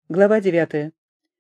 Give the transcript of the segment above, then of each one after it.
Глава 9.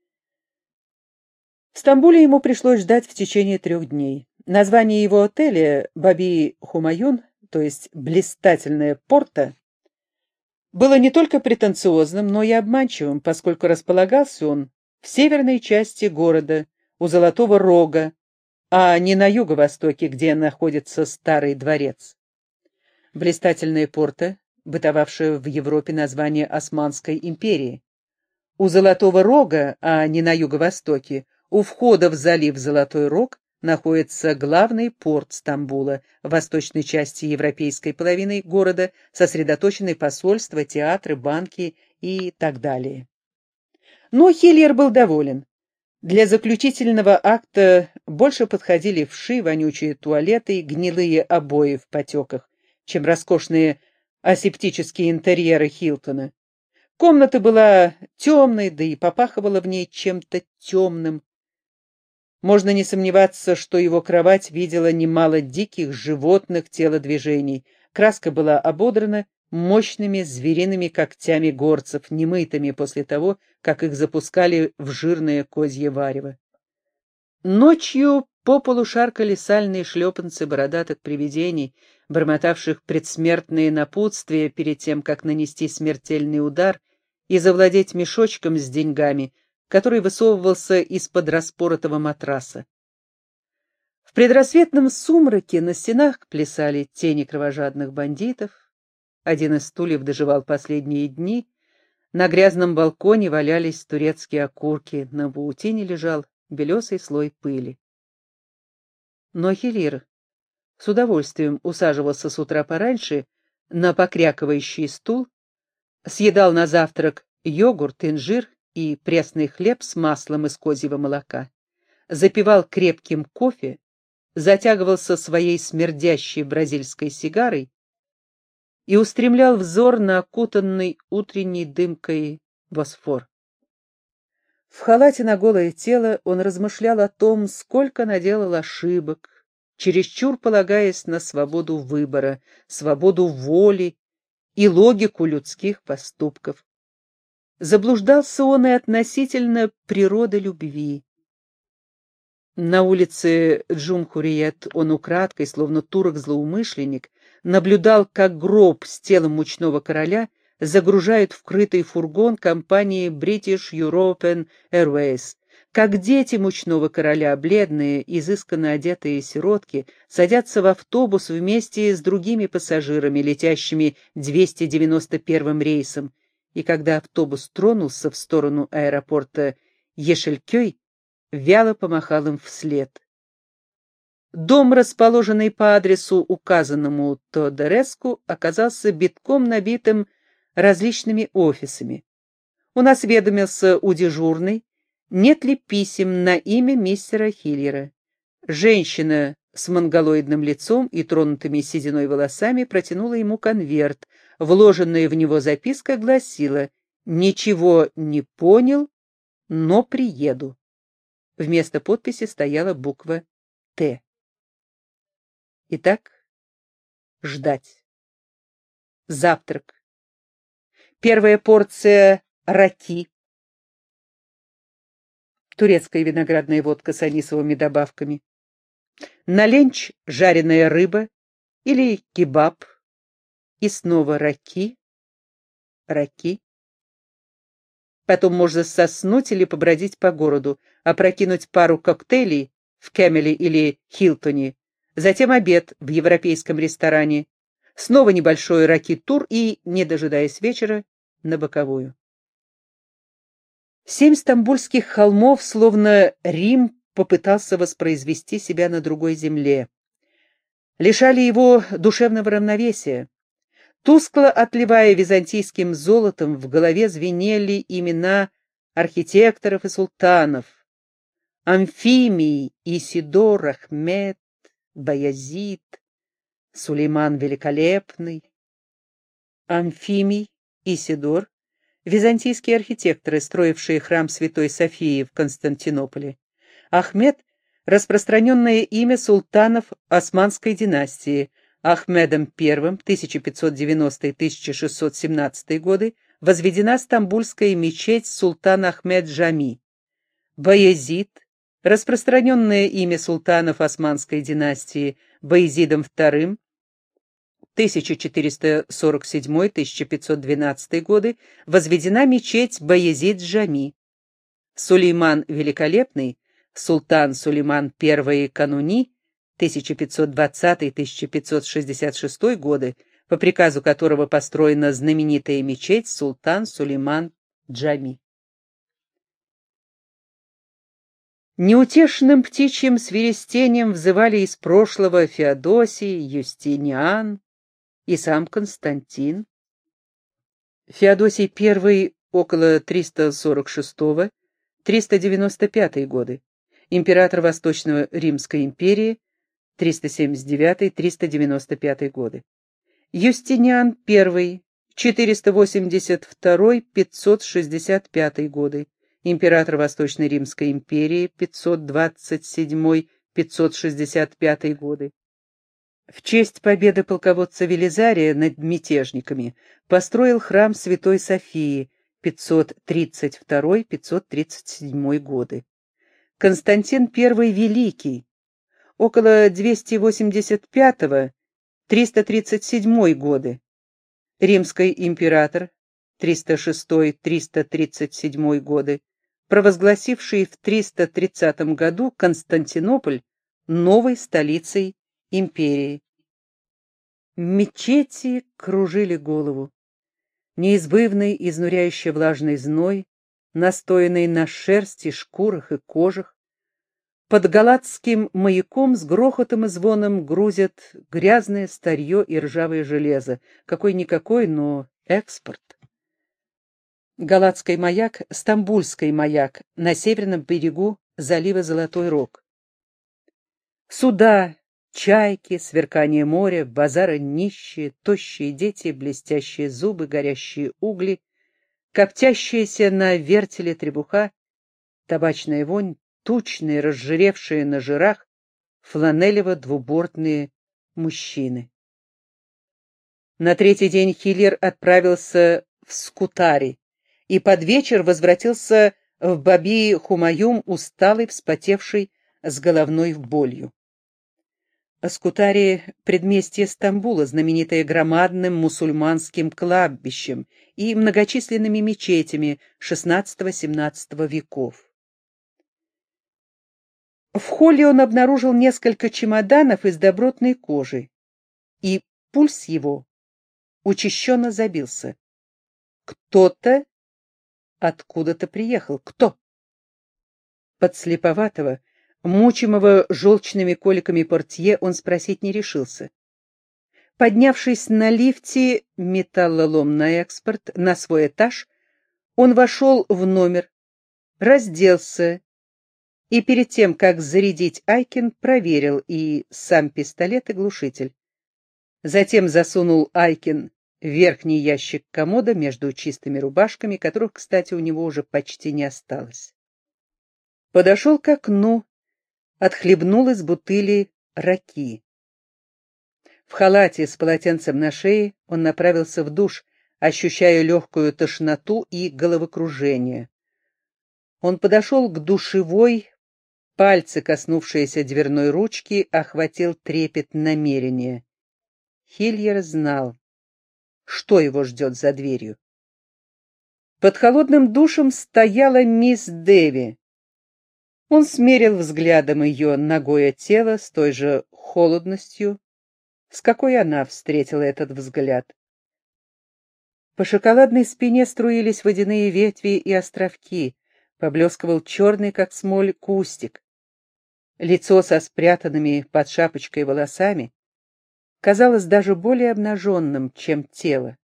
В Стамбуле ему пришлось ждать в течение 3 дней. Название его отеля «Баби-Хумаюн», то есть «блистательная порта», было не только претенциозным, но и обманчивым, поскольку располагался он в северной части города, у Золотого Рога, а не на юго-востоке, где находится Старый дворец. Блистательная порта, бытовавшая в Европе название Османской империи. У Золотого Рога, а не на юго-востоке, у входа в залив Золотой Рог, находится главный порт Стамбула, в восточной части европейской половины города сосредоточены посольства, театры, банки и так далее. Но Хиллер был доволен. Для заключительного акта больше подходили вши, вонючие туалеты, гнилые обои в потеках, чем роскошные асептические интерьеры Хилтона. Комната была темной, да и попахивала в ней чем-то темным. Можно не сомневаться, что его кровать видела немало диких животных телодвижений. Краска была ободрана мощными звериными когтями горцев, немытыми после того, как их запускали в жирное козье варево. Ночью по полу шаркали сальные шлепанцы бородатых привидений, бормотавших предсмертные напутствия перед тем, как нанести смертельный удар и завладеть мешочком с деньгами, который высовывался из-под распоротого матраса. В предрассветном сумраке на стенах плясали тени кровожадных бандитов. Один из стульев доживал последние дни. На грязном балконе валялись турецкие окурки, на паутине лежал белесый слой пыли. Но Хиллер с удовольствием усаживался с утра пораньше на покрякивающий стул, съедал на завтрак йогурт, инжир и пресный хлеб с маслом из козьего молока, запивал крепким кофе, затягивался своей смердящей бразильской сигарой и устремлял взор на окутанный утренней дымкой Босфор. В халате на голое тело он размышлял о том, сколько наделал ошибок, чересчур полагаясь на свободу выбора, свободу воли и логику людских поступков. Заблуждался он и относительно природы любви. На улице Джумхуриет он украдкой, словно турок-злоумышленник, наблюдал, как гроб с телом мучного короля загружают в крытый фургон компании British European Airways, как дети мучного короля, бледные, изысканно одетые сиротки, садятся в автобус вместе с другими пассажирами, летящими 291-м рейсом, и когда автобус тронулся в сторону аэропорта Ешелькёй, вяло помахал им вслед. Дом, расположенный по адресу, указанному Тодореску, оказался битком набитым различными офисами. Он осведомился у дежурной, нет ли писем на имя мистера Хиллера. Женщина с монголоидным лицом и тронутыми сединой волосами протянула ему конверт. Вложенная в него записка гласила: «Ничего не понял, но приеду». Вместо подписи стояла буква «Т». Итак, ждать. Завтрак. Первая порция раки. Турецкая виноградная водка с анисовыми добавками. На ленч жареная рыба или кебаб. И снова раки. Потом можно соснуть или побродить по городу, опрокинуть пару коктейлей в Кэмеле или Хилтоне, затем обед в европейском ресторане, снова небольшой раки-тур и, не дожидаясь вечера, на боковую. 7 стамбульских холмов, словно Рим попытался воспроизвести себя на другой земле, лишали его душевного равновесия. Тускло отливая византийским золотом, в голове звенели имена архитекторов и султанов: Амфимий, Исидор, Ахмед, Баязид, Сулейман Великолепный. Амфимий, Исидор — византийские архитекторы, строившие храм Святой Софии в Константинополе. Ахмед — распространенное имя султанов Османской династии. Ахмедом I 1590-1617 годы, возведена стамбульская мечеть Султан Ахмед Джами. Баязид, распространенное имя султанов Османской династии Баязидом II, 1447-1512 годы, возведена мечеть Баязид-Джами. Сулейман Великолепный, султан Сулейман I Кануни, 1520-1566 годы, по приказу которого построена знаменитая мечеть Султан Сулейман Джами. Неутешным птичьим свиристением взывали из прошлого Феодосий, Юстиниан и сам Константин. Феодосий I около 346-395 годы, император Восточно-Римской империи 379-395 годы. Юстиниан I 482-565 годы, император Восточной Римской империи 527-565 годы. В честь победы полководца Велизария над мятежниками построил храм Святой Софии 532-537 годы. Константин I Великий около 285-337 годы. Римский император 306-337 годы, провозгласивший в 330 году Константинополь новой столицей империи. Мечети кружили голову. Неизбывный, изнуряющий влажный зной, настоянный на шерсти, шкурах и кожах, под галатским маяком с грохотом и звоном грузят грязное старье и ржавое железо. Какой-никакой, но экспорт. Галатский маяк — Стамбульский маяк на северном берегу залива Золотой Рог. Суда, чайки, сверкание моря, базара нищие, тощие дети, блестящие зубы, горящие угли, коптящаяся на вертеле требуха, табачная вонь, тучные, разжиревшие на жирах, фланелево-двубортные мужчины. На третий день Хиллер отправился в Скутари и под вечер возвратился в Баби-Хумаюм, усталый, вспотевший, с головной болью. Скутари — предместье Стамбула, знаменитое громадным мусульманским кладбищем и многочисленными мечетями XVI-XVII веков. В холле он обнаружил несколько чемоданов из добротной кожи, и пульс его учащенно забился. Кто-то откуда-то приехал. Кто? Подслеповатого, мучимого желчными коликами портье он спросить не решился. Поднявшись на лифте, металлолом на экспорт, на свой этаж, он вошел в номер, разделся и перед тем, как зарядить Айкин, проверил и сам пистолет, и глушитель. Затем засунул Айкин в верхний ящик комода между чистыми рубашками, которых, кстати, у него уже почти не осталось. Подошел к окну, отхлебнул из бутыли раки. В халате с полотенцем на шее он направился в душ, ощущая легкую тошноту и головокружение. Он подошел к душевой, пальцы, коснувшиеся дверной ручки, охватил трепет намерения. Хиллер знал, что его ждет за дверью. Под холодным душем стояла мисс Дэви. Он смерил взглядом ее нагое тело с той же холодностью, с какой она встретила этот взгляд. По шоколадной спине струились водяные ветви и островки, поблескивал черный, как смоль, кустик. Лицо со спрятанными под шапочкой волосами казалось даже более обнаженным, чем тело.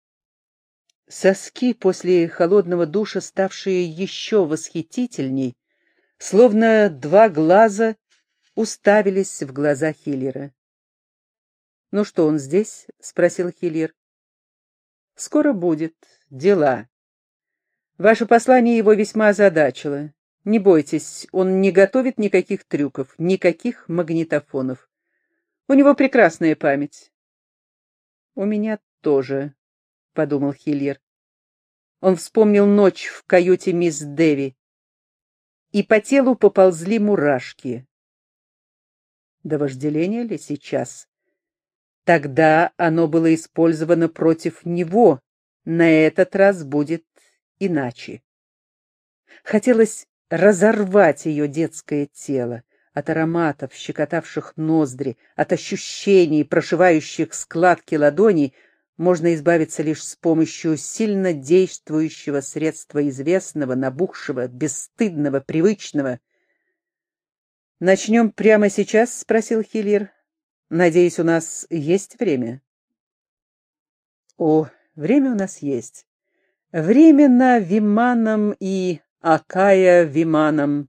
Соски, после холодного душа ставшие еще восхитительней, словно два глаза, уставились в глаза Хиллера. «Ну что, он здесь?» — спросил Хиллер. «Скоро будет. Дела. Ваше послание его весьма озадачило. Не бойтесь, он не готовит никаких трюков, никаких магнитофонов. У него прекрасная память». «У меня тоже», — подумал Хиллер. Он вспомнил ночь в каюте мисс Дэви, и по телу поползли мурашки. До вожделения ли сейчас? Тогда оно было использовано против него, на этот раз будет иначе. Хотелось разорвать ее детское тело. От ароматов, щекотавших ноздри, от ощущений, прошивающих складки ладоней, можно избавиться лишь с помощью сильно действующего средства известного, набухшего, бесстыдного, привычного. «Начнем прямо сейчас?» — спросил Хиллер. «Надеюсь, у нас есть время?» «О, время у нас есть. Время на Виманом и Акая Виманом,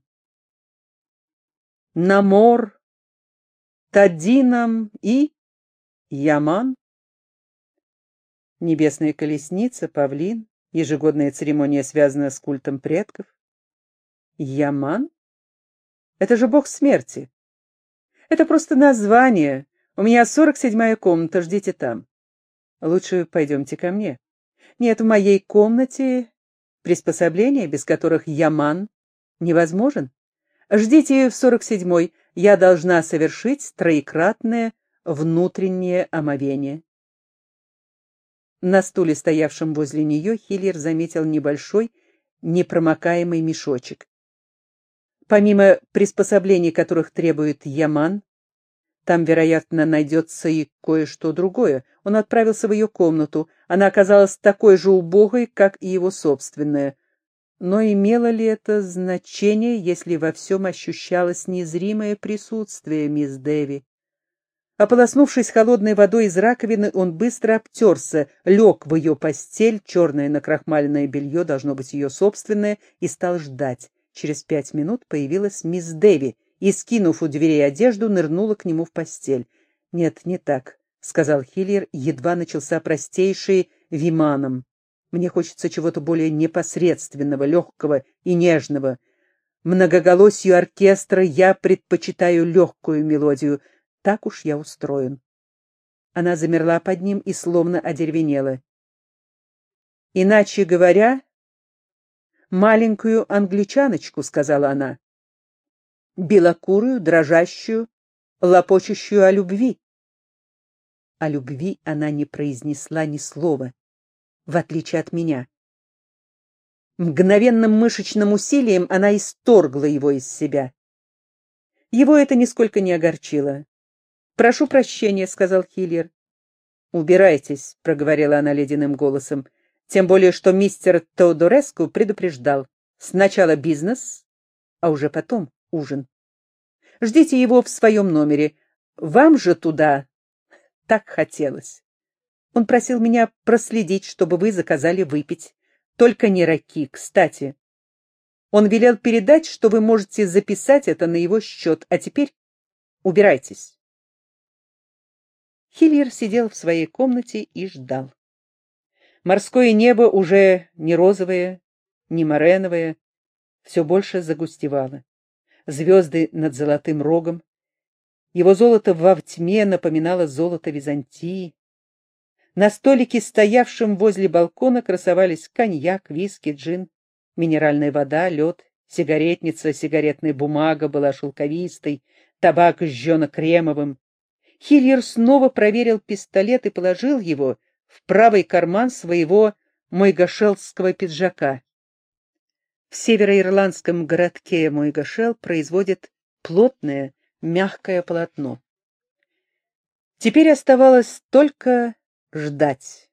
Намор, Тадином и Яман». Небесная колесница, павлин, ежегодная церемония связана с культом предков. Яман? Это же бог смерти. Это просто название. У меня 47-я комната, ждите там. Лучше пойдемте ко мне. Нет, в моей комнате приспособления, без которых Яман невозможен. Ждите в 47-й, я должна совершить троекратное внутреннее омовение. На стуле, стоявшем возле нее, Хиллер заметил небольшой, непромокаемый мешочек. Помимо приспособлений, которых требует Яман, там, вероятно, найдется и кое-что другое. Он отправился в ее комнату. Она оказалась такой же убогой, как и его собственная. Но имело ли это значение, если во всем ощущалось незримое присутствие мисс Дэви? Ополоснувшись холодной водой из раковины, он быстро обтерся, лег в ее постель, черное накрахмаленное белье, должно быть ее собственное, и стал ждать. Через 5 минут появилась мисс Дэви и, скинув у дверей одежду, нырнула к нему в постель. «Нет, не так», — сказал Хиллер, едва начался простейший виманом. «Мне хочется чего-то более непосредственного, легкого и нежного. Многоголосию оркестра я предпочитаю легкую мелодию. Так уж я устроен». Она замерла под ним и словно одеревенела. «Иначе говоря, маленькую англичаночку», — сказала она. «Белокурую, дрожащую, лопочущую о любви». О любви она не произнесла ни слова, в отличие от меня. Мгновенным мышечным усилием она исторгла его из себя. Его это нисколько не огорчило. «Прошу прощения», — сказал Хиллер. «Убирайтесь», — проговорила она ледяным голосом, «тем более, что мистер Теодореску предупреждал. Сначала бизнес, а уже потом ужин. Ждите его в своем номере. Вам же туда так хотелось. Он просил меня проследить, чтобы вы заказали выпить. Только не раки, кстати. Он велел передать, что вы можете записать это на его счет. А теперь убирайтесь». Хиллер сидел в своей комнате и ждал. Морское небо уже не розовое, не мореновое, все больше загустевало. Звезды над Золотым Рогом. Его золото во тьме напоминало золото Византии. На столике, стоявшем возле балкона, красовались коньяк, виски, джин, минеральная вода, лед, сигаретница, сигаретная бумага была шелковистой, табак жжено-кремовым. Хиллер снова проверил пистолет и положил его в правый карман своего мойгашелского пиджака. В североирландском городке Мойгашел производят плотное, мягкое полотно. Теперь оставалось только ждать.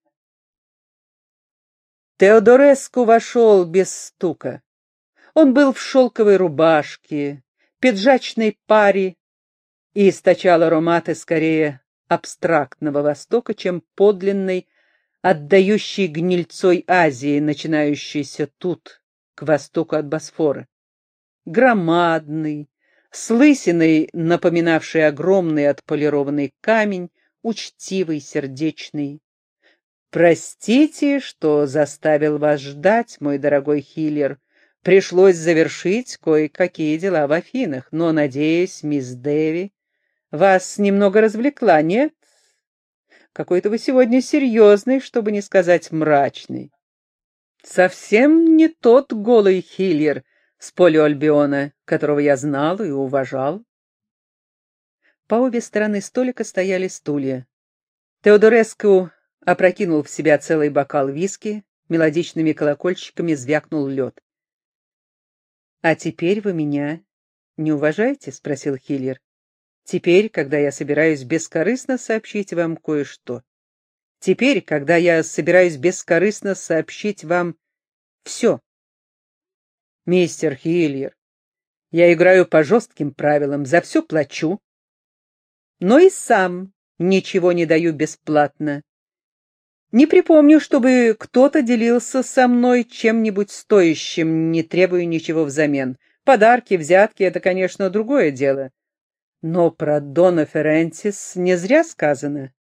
Теодореску вошел без стука. Он был в шелковой рубашке, пиджачной паре и источал ароматы скорее абстрактного Востока, чем подлинной, отдающей гнильцой Азии, начинающейся тут, к востоку от Босфора. Громадный, с лысиной, напоминавший огромный отполированный камень, учтивый, сердечный. «Простите, что заставил вас ждать, мой дорогой Хиллер. Пришлось завершить кое-какие дела в Афинах, но, надеюсь, мисс Дэви вас немного развлекла, нет? Какой-то вы сегодня серьезный, чтобы не сказать мрачный». Совсем не тот голый Хильер с поля Альбиона, которого я знал и уважал. По обе стороны столика стояли стулья. Теодореску опрокинул в себя целый бокал виски, мелодичными колокольчиками звякнул лед. «А теперь вы меня не уважаете?» — спросил Хильер. «Теперь, когда я собираюсь бескорыстно сообщить вам кое-что. Теперь, когда я собираюсь бескорыстно сообщить вам все. Мистер Хильер, я играю по жестким правилам, за все плачу, но и сам ничего не даю бесплатно. Не припомню, чтобы кто-то делился со мной чем-нибудь стоящим, не требуя ничего взамен. Подарки, взятки — это, конечно, другое дело. Но про Дона Ферентис не зря сказано.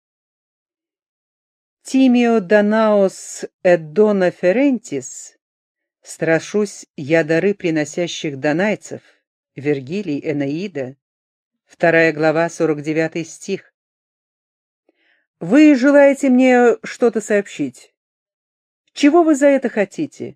«Тимио Данаос эт Дона Ферентис», «Страшусь я дары приносящих донайцев», Вергилий, Энеида, 2 глава, 49 стих. Вы желаете мне что-то сообщить? Чего вы за это хотите?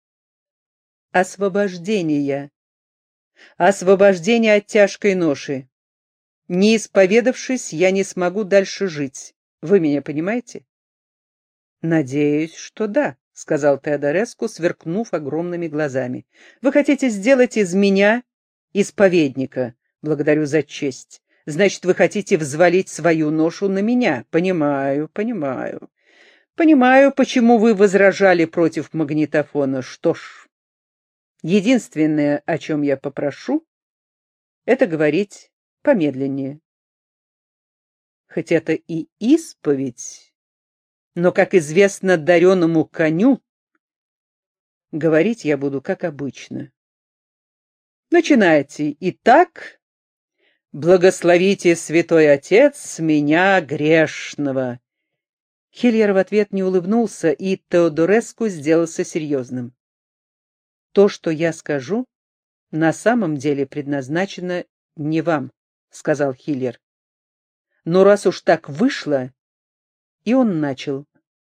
Освобождения. Освобождение от тяжкой ноши. Не исповедавшись, я не смогу дальше жить. Вы меня понимаете? Надеюсь, что да, сказал Теодореску, сверкнув огромными глазами. Вы хотите сделать из меня исповедника. Благодарю за честь. Значит, вы хотите взвалить свою ношу на меня. Понимаю, понимаю. Понимаю, почему вы возражали против магнитофона. Что ж, единственное, о чем я попрошу, это говорить помедленнее. Хоть это и исповедь, но, как известно дареному коню, говорить я буду как обычно. Начинайте. Итак, благословите, святой отец, меня грешного. Хильер в ответ не улыбнулся, и Теодореску сделался серьезным. То, что я скажу, на самом деле предназначено не вам, сказал Хильер. Но раз уж так вышло, и он начал.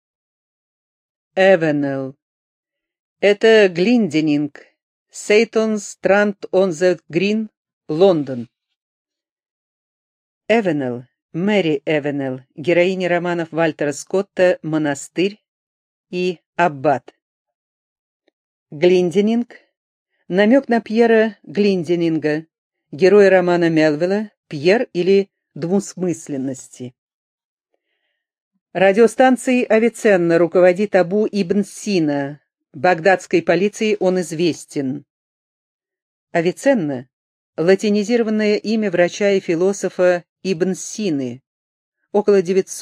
Эвенел. Это Глинденинг, Сейтон Странд он зе Грин, Лондон. Эвенел, Мэри Эвенел, героиня романов Вальтера Скотта «Монастырь» и «Аббат». Глинденинг — намек на Пьера Глинденинга, героя романа Мелвилла «Пьер» или «Двусмысленности». Радиостанцией Авиценна руководит Абу ибн Сина. Багдадской полиции он известен. Авиценна — латинизированное имя врача и философа Ибн Сины, около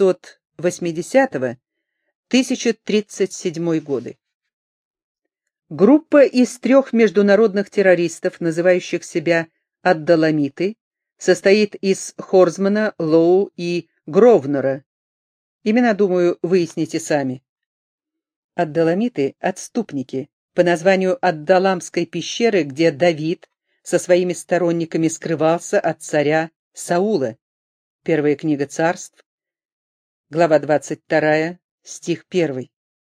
980-1037 годы. Группа из 3 международных террористов, называющих себя Аддаламиты, состоит из Хорзмана, Лоу и Гровнера. Имена, думаю, выясните сами. Аддаламиты — отступники, по названию Аддаламской пещеры, где Давид со своими сторонниками скрывался от царя Саула. Первая книга Царств, глава 22, стих 1.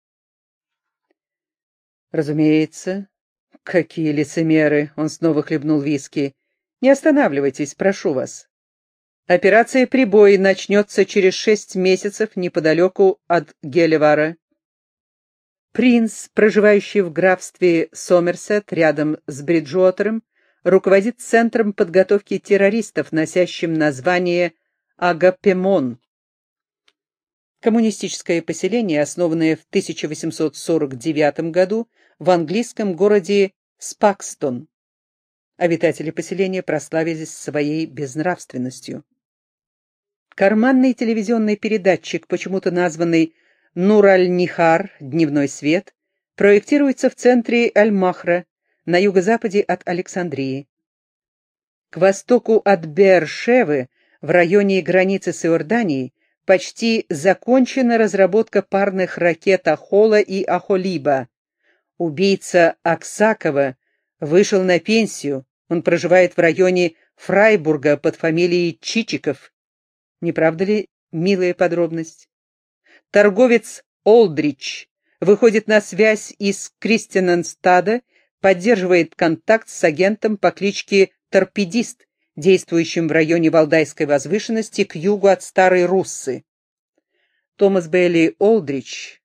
Разумеется, какие лицемеры, он снова хлебнул виски. Не останавливайтесь, прошу вас. Операция «Прибой» начнется через 6 месяцев неподалеку от Гелливара. Принц, проживающий в графстве Сомерсет рядом с Бриджуотером, руководит центром подготовки террористов, носящим название Агапемон. Коммунистическое поселение, основанное в 1849 году в английском городе Спакстон. Обитатели поселения прославились своей безнравственностью. Карманный телевизионный передатчик, почему-то названный Нур-аль-Нихар, дневной свет, проектируется в центре Аль-Махра, на юго-западе от Александрии. К востоку от Беэр-Шевы, в районе границы с Иорданией, почти закончена разработка парных ракет Ахола и Ахолиба. Убийца Аксакова вышел на пенсию, он проживает в районе Фрайбурга под фамилией Чичиков. Не правда ли милая подробность? Торговец Олдрич выходит на связь из Кристианстада, поддерживает контакт с агентом по кличке Торпедист, действующим в районе Валдайской возвышенности к югу от Старой Руссы. Томас Бейли Олдрич,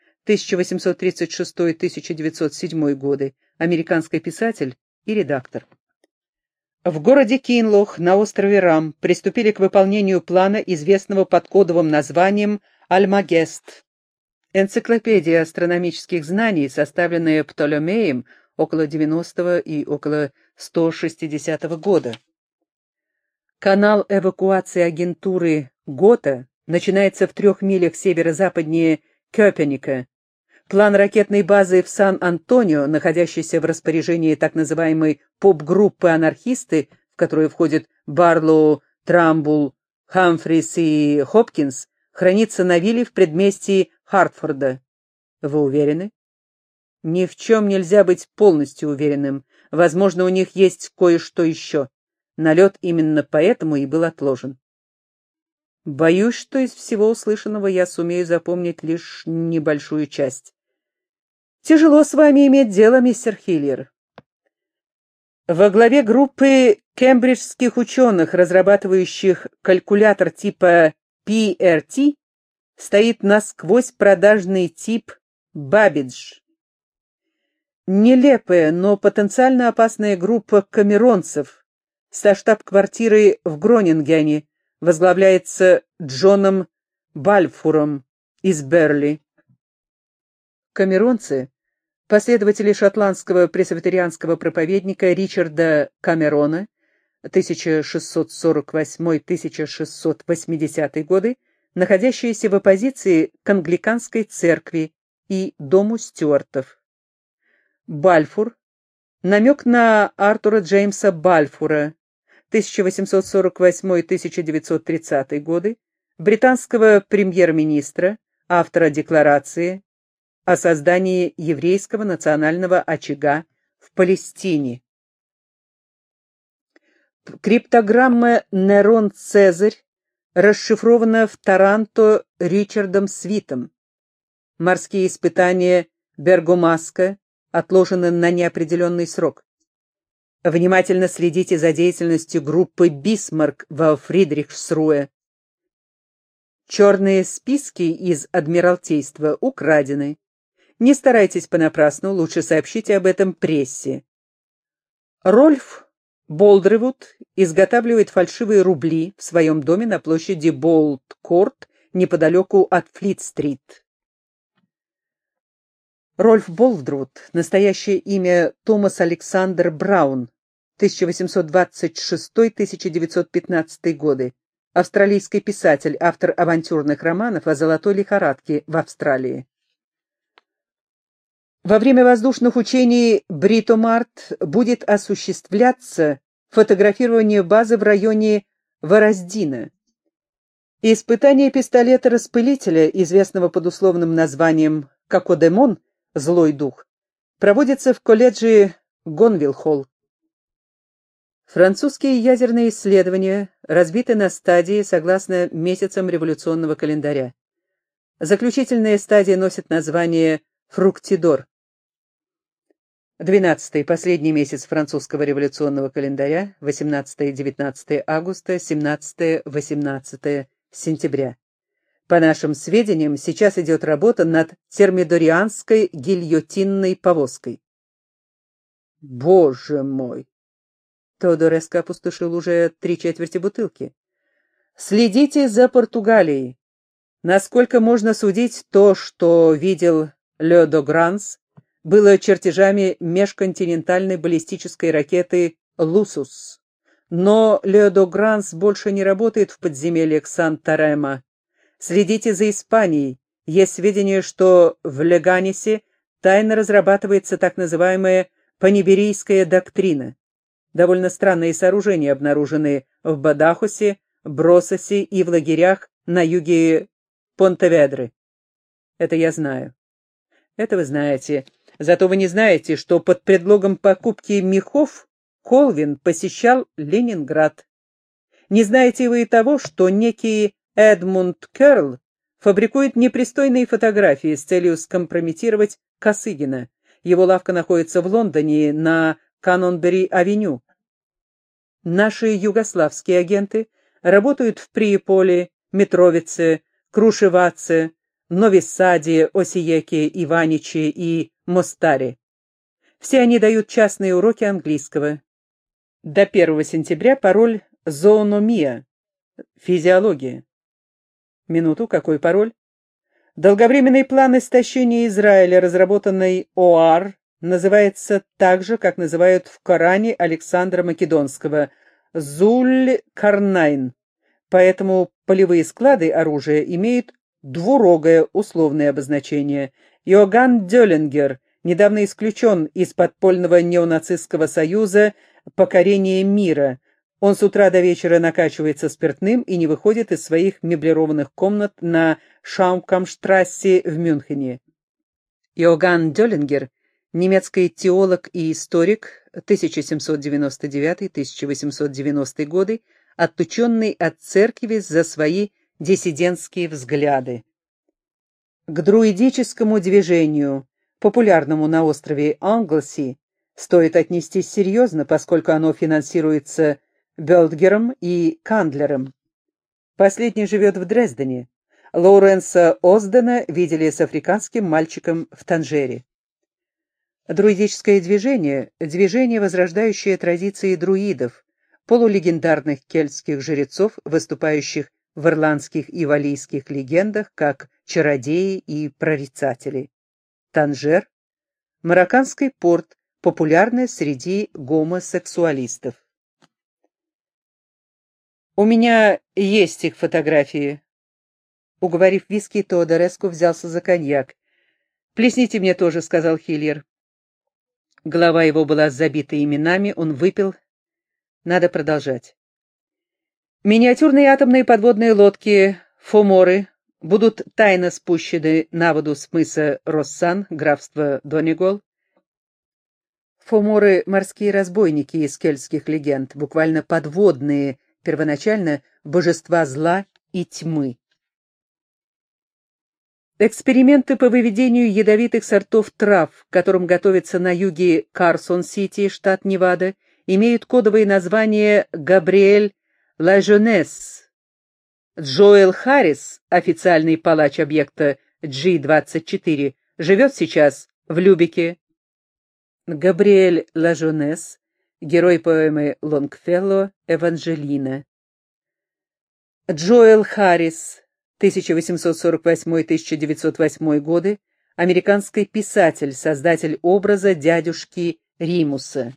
1836-1907 годы, американский писатель и редактор. В городе Кинлох на острове Рам приступили к выполнению плана, известного под кодовым названием «Альмагест». Энциклопедия астрономических знаний, составленная Птолемеем около 90 и около 160 года. Канал эвакуации агентуры ГОТА начинается в 3 милях северо-западнее Кёпеника. План ракетной базы в Сан-Антонио, находящейся в распоряжении так называемой поп-группы «Анархисты», в которую входят Барлоу, Трамбул, Хамфрис и Хопкинс, хранится на вилле в предместье Хартфорда. Вы уверены? Ни в чем нельзя быть полностью уверенным. Возможно, у них есть кое-что еще. Налет именно поэтому и был отложен. Боюсь, что из всего услышанного я сумею запомнить лишь небольшую часть. Тяжело с вами иметь дело, мистер Хиллер. Во главе группы кембриджских ученых, разрабатывающих калькулятор типа PRT, стоит насквозь продажный тип Баббидж. Нелепая, но потенциально опасная группа камеронцев со штаб-квартирой в Гронингене возглавляется Джоном Бальфуром из Берли. Камеронцы — последователи шотландского пресвитерианского проповедника Ричарда Камерона 1648-1680 годы, находящиеся в оппозиции к англиканской церкви и дому Стюартов. Бальфур — намек на Артура Джеймса Бальфура 1848-1930 годы, британского премьер-министра, автора декларации о создании еврейского национального очага в Палестине. Криптограмма «Нерон Цезарь» расшифрована в Таранто Ричардом Свитом. Морские испытания Бергомаска отложены на неопределенный срок. Внимательно следите за деятельностью группы «Бисмарк» во Фридрихсруэ. Черные списки из Адмиралтейства украдены. Не старайтесь понапрасну, лучше сообщите об этом прессе. Рольф Болдревуд изготавливает фальшивые рубли в своем доме на площади Болт-Корт неподалеку от Флит-стрит. Рольф Болдревуд, настоящее имя Томас Александр Браун, 1826-1915 годы, австралийский писатель, автор авантюрных романов о золотой лихорадке в Австралии. Во время воздушных учений Бритомарт будет осуществляться фотографирование базы в районе Вороздина. Испытание пистолета-распылителя, известного под условным названием Кокодемон, злой дух, проводится в колледже Гонвилл-Холл. Французские ядерные исследования разбиты на стадии согласно месяцам революционного календаря. Заключительная стадия носит название «Фруктидор». 12-й, последний месяц французского революционного календаря, 18-19 августа, 17-18 сентября. По нашим сведениям, сейчас идет работа над термидорианской гильотинной повозкой. Боже мой! Теодореско опустошил уже 3/4 бутылки. Следите за Португалией. Насколько можно судить, то, что видел Ле до Гранс, было чертежами межконтинентальной баллистической ракеты «Лусус». Но Ле до Гранс больше не работает в подземельях Сан-Тарема. Следите за Испанией. Есть сведения, что в Леганисе тайно разрабатывается так называемая паниберийская доктрина. Довольно странные сооружения обнаружены в Бадахусе, Брососе и в лагерях на юге Понтеведры. Это я знаю. Это вы знаете. Зато вы не знаете, что под предлогом покупки мехов Колвин посещал Ленинград. Не знаете вы и того, что некий Эдмунд Керл фабрикует непристойные фотографии с целью скомпрометировать Косыгина. Его лавка находится в Лондоне на Канонбери-авеню. Наши югославские агенты работают в Приполе, Митровице, Крушеваце, Нови-Саде, Осиеке, Иваниче и Мостаре. Все они дают частные уроки английского. До 1 сентября пароль «Зоономия» — физиология. Минуту, какой пароль? Долговременный план истощения Израиля, разработанный ОАР, называется так же, как называют в Коране Александра Македонского — Зуль-Карнайн. Поэтому полевые склады оружия имеют двурогое условное обозначение. Иоганн Дёлингер недавно исключен из подпольного неонацистского союза «Покорение мира». Он с утра до вечера накачивается спиртным и не выходит из своих меблированных комнат на Шаукамштрассе в Мюнхене. Иоганн Дёлингер, немецкий теолог и историк, 1799-1890 годы, отлученный от церкви за свои диссидентские взгляды. К друидическому движению, популярному на острове Англси, стоит отнестись серьезно, поскольку оно финансируется Бёлдгером и Кандлером. Последний живет в Дрездене. Лоуренса Оздена видели с африканским мальчиком в Танжере. Друидическое движение – движение, возрождающее традиции друидов, полулегендарных кельтских жрецов, выступающих в ирландских и валлийских легендах как чародеи и прорицатели. Танжер – марокканский порт, популярный среди гомосексуалистов. «У меня есть их фотографии». Уговорив виски, Теодореску взялся за коньяк. «Плесните мне тоже», — сказал Хиллер. Голова его была забита именами, он выпил. Надо продолжать. Миниатюрные атомные подводные лодки «Фоморы» будут тайно спущены на воду с мыса Россан, графства Донегол. Фоморы — морские разбойники из кельтских легенд, буквально подводные, первоначально божества зла и тьмы. Эксперименты по выведению ядовитых сортов трав, к которым готовятся на юге Карсон-Сити, штат Невада, имеют кодовые названия «Габриэль Лажонес». Джоэл Харрис, официальный палач объекта G-24, живет сейчас в Любеке. Габриэль Лажонес, герой поэмы Лонгфелло «Эванжелина». Джоэл Харрис, 1848-1908 годы, американский писатель, создатель образа дядюшки Римуса.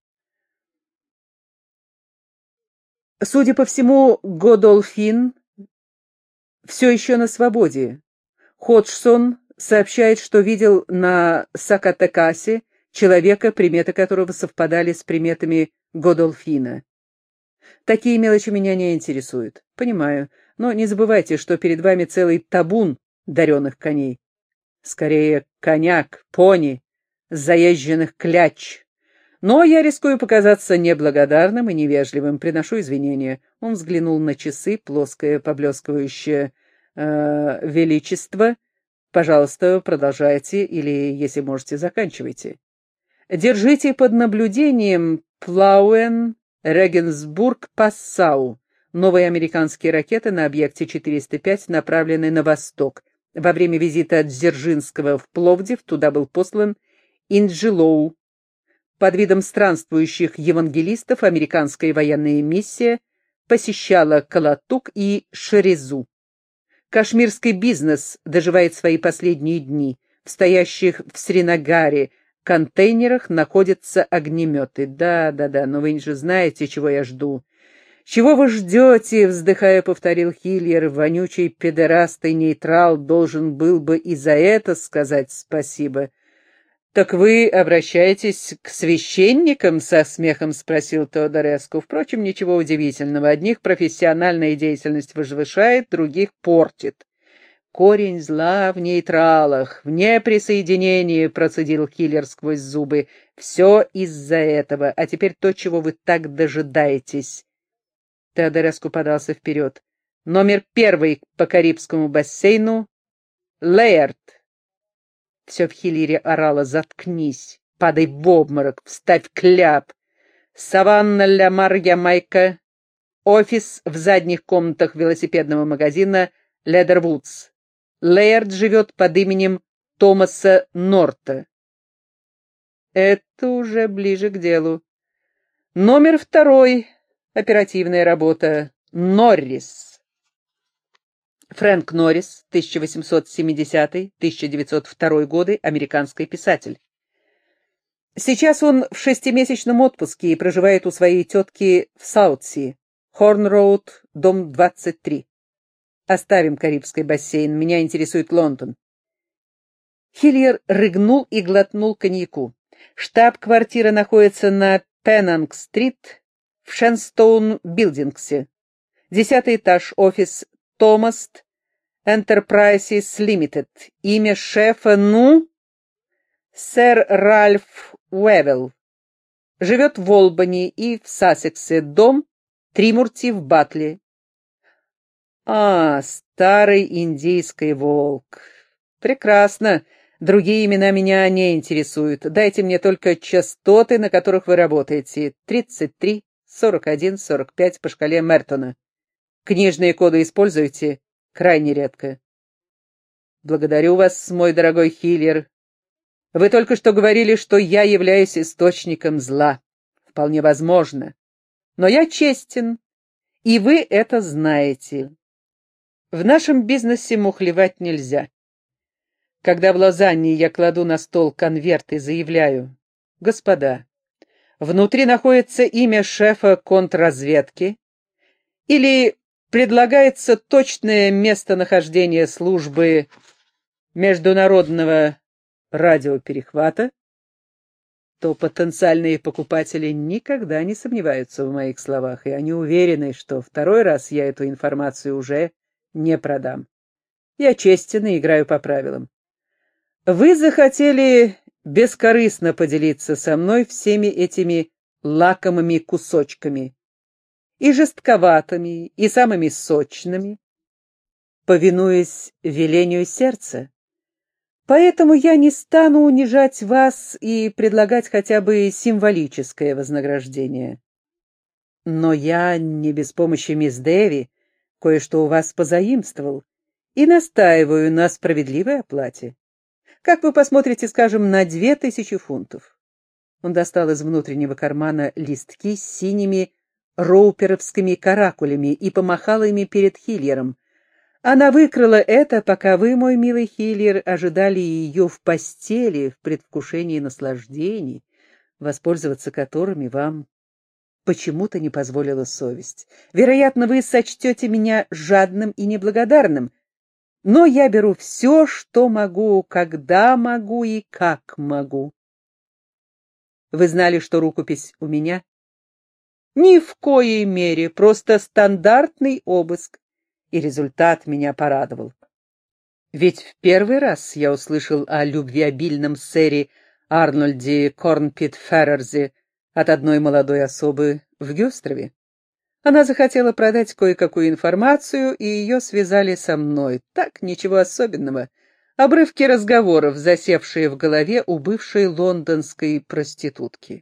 Судя по всему, Годолфин все еще на свободе. Ходжсон сообщает, что видел на Сакатекасе человека, приметы которого совпадали с приметами Годолфина. Такие мелочи меня не интересуют. Понимаю, но не забывайте, что перед вами целый табун дареных коней. Скорее, коняк, пони, заезженных кляч. Но я рискую показаться неблагодарным и невежливым. Приношу извинения. Он взглянул на часы, плоское, поблескивающее величество. Пожалуйста, продолжайте, или, если можете, заканчивайте. Держите под наблюдением Плауэн, Регенсбург, Пассау. Новые американские ракеты на объекте 405 направлены на восток. Во время визита Дзержинского в Пловдив туда был послан Инджилоу. Под видом странствующих евангелистов американская военная миссия посещала Калатук и Шерезу. Кашмирский бизнес доживает свои последние дни. В стоящих в Сринагаре контейнерах находятся огнеметы. Да, но вы же знаете, чего я жду. «Чего вы ждете?» — вздыхая, повторил Хиллер. «Вонючий педераст и нейтрал должен был бы и за это сказать спасибо». «Так вы обращаетесь к священникам?» — со смехом спросил Теодореску. «Впрочем, ничего удивительного. Одних профессиональная деятельность возвышает, других портит». «Корень зла в нейтралах, в неприсоединении», — процедил Хиллер сквозь зубы. «Все из-за этого. А теперь то, чего вы так дожидаетесь». Теодореску подался вперед. Номер 1 по Карибскому бассейну Лейерд. Все в Хиллере орало: заткнись, падай в обморок, вставь кляп. Саванна ля Мар Ямайка. Офис в задних комнатах велосипедного магазина Ледервудс. Лейерд живет под именем Томаса Норта. Это уже ближе к делу. Номер 2. Оперативная работа. Норрис. Фрэнк Норрис, 1870-1902 годы, американский писатель. Сейчас он в 6-месячном отпуске и проживает у своей тетки в Саутси, Хорн-Роуд, дом 23. Оставим Карибский бассейн, меня интересует Лондон. Хиллер рыгнул и глотнул коньяку. Штаб-квартира находится на Пеннанг-стрит в Шенстоун-билдингсе. 10-й этаж, офис Thomas Enterprises Limited. Имя шефа, сэр Ральф Уэвелл. Живет в Олбани и в Сассексе. Дом Тримурти в Батле. Старый индийский волк. Прекрасно. Другие имена меня не интересуют. Дайте мне только частоты, на которых вы работаете. 33, 41, 45 по шкале Мертона. Книжные коды используете? Крайне редко. Благодарю вас, мой дорогой Хиллер. Вы только что говорили, что я являюсь источником зла. Вполне возможно. Но я честен, и вы это знаете. В нашем бизнесе мухлевать нельзя. Когда в Лозанне я кладу на стол конверт и заявляю: господа, внутри находится имя шефа контрразведки, или предлагается точное местонахождение службы международного радиоперехвата, то потенциальные покупатели никогда не сомневаются в моих словах, и они уверены, что второй раз я эту информацию уже не продам. Я честен и играю по правилам. Вы захотели бескорыстно поделиться со мной всеми этими лакомыми кусочками, и жестковатыми, и самыми сочными, повинуясь велению сердца. Поэтому я не стану унижать вас и предлагать хотя бы символическое вознаграждение. Но я не без помощи мисс Дэви кое-что у вас позаимствовал и настаиваю на справедливой оплате. Как вы посмотрите, скажем, на 2000 фунтов? Он достал из внутреннего кармана листки с синими роуперовскими каракулями и помахал ими перед Хиллером. Она выкрала это, пока вы, мой милый Хиллер, ожидали ее в постели в предвкушении наслаждений, воспользоваться которыми вам почему-то не позволила совесть. Вероятно, вы сочтете меня жадным и неблагодарным, но я беру все, что могу, когда могу и как могу. Вы знали, что рукопись у меня? Ни в коей мере, просто стандартный обыск, и результат меня порадовал. Ведь в первый раз я услышал о любвеобильном сэре Арнольде Корнпит-Феррерзе от одной молодой особы в Гюстрове. Она захотела продать кое-какую информацию, и ее связали со мной. Так, ничего особенного. Обрывки разговоров, засевшие в голове у бывшей лондонской проститутки.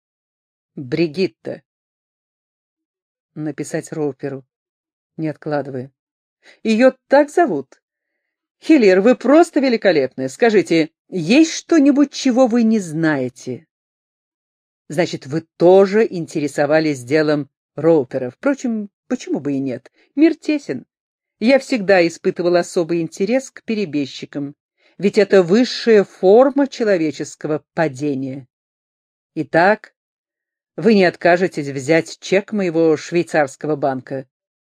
Бригитта. Написать Роуперу, не откладывая. Ее так зовут? Хиллер, вы просто великолепны. Скажите, есть что-нибудь, чего вы не знаете? Значит, вы тоже интересовались делом Роупера. Впрочем, почему бы и нет? Мир тесен. Я всегда испытывал особый интерес к перебежчикам, ведь это высшая форма человеческого падения. Итак, вы не откажетесь взять чек моего швейцарского банка?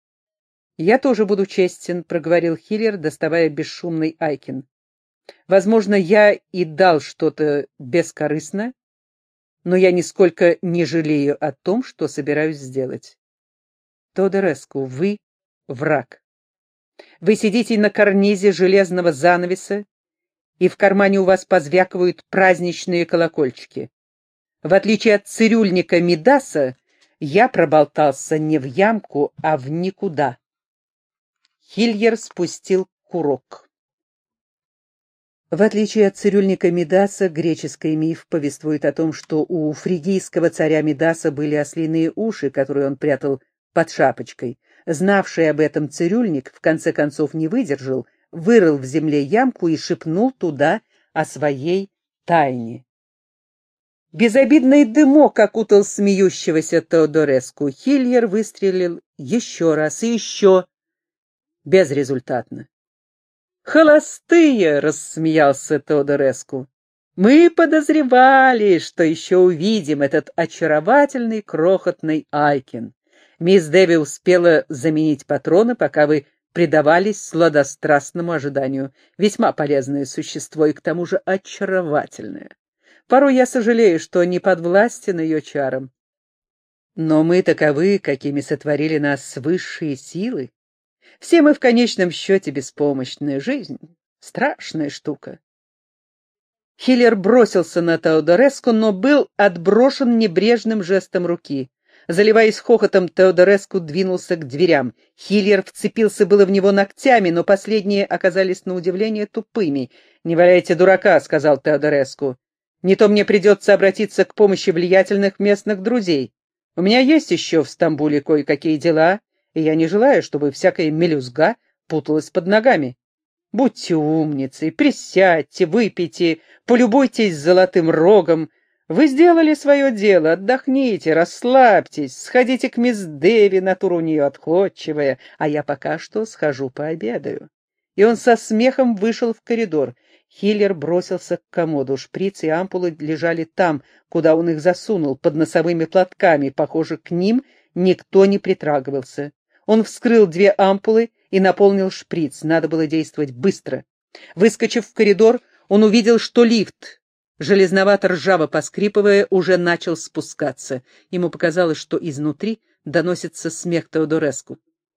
Я тоже буду честен, проговорил Хиллер, доставая бесшумный Айкин. Возможно, я и дал что-то бескорыстно, но я нисколько не жалею о том, что собираюсь сделать. Тодореску, вы враг. Вы сидите на карнизе железного занавеса, и в кармане у вас позвякивают праздничные колокольчики. В отличие от цирюльника Мидаса, я проболтался не в ямку, а в никуда. Хильер спустил курок. В отличие от цирюльника Мидаса, греческий миф повествует о том, что у фригийского царя Мидаса были ослиные уши, которые он прятал под шапочкой. Знавший об этом цирюльник в конце концов не выдержал, вырыл в земле ямку и шепнул туда о своей тайне. Безобидный дымок окутал смеющегося Теодореску. Хильер выстрелил еще раз и еще. Безрезультатно. «Холостые!» — рассмеялся Теодореску. «Мы подозревали, что еще увидим этот очаровательный крохотный Айкин. Мисс Дэви успела заменить патроны, пока вы предавались сладострастному ожиданию. Весьма полезное существо и к тому же очаровательное. Порой я сожалею, что не подвластен ее чарам. Но мы таковы, какими сотворили нас высшие силы. Все мы в конечном счете беспомощная. Жизнь — страшная штука». Хиллер бросился на Теодореску, но был отброшен небрежным жестом руки. Заливаясь хохотом, Теодореску двинулся к дверям. Хиллер вцепился было в него ногтями, но последние оказались на удивление тупыми. «Не валяйте дурака», — сказал Теодореску. «Не то мне придется обратиться к помощи влиятельных местных друзей. У меня есть еще в Стамбуле кое-какие дела, и я не желаю, чтобы всякая мелюзга путалась под ногами. Будьте умницей, присядьте, выпейте, полюбуйтесь золотым рогом. Вы сделали свое дело, отдохните, расслабьтесь, сходите к мисс Дэви, натура у нее отходчивая, а я пока что схожу пообедаю». И он со смехом вышел в коридор. Хиллер бросился к комоду. Шприц и ампулы лежали там, куда он их засунул, под носовыми платками. Похоже, к ним никто не притрагивался. Он вскрыл 2 ампулы и наполнил шприц. Надо было действовать быстро. Выскочив в коридор, он увидел, что лифт, железновато-ржаво поскрипывая, уже начал спускаться. Ему показалось, что изнутри доносится смех Теодореску.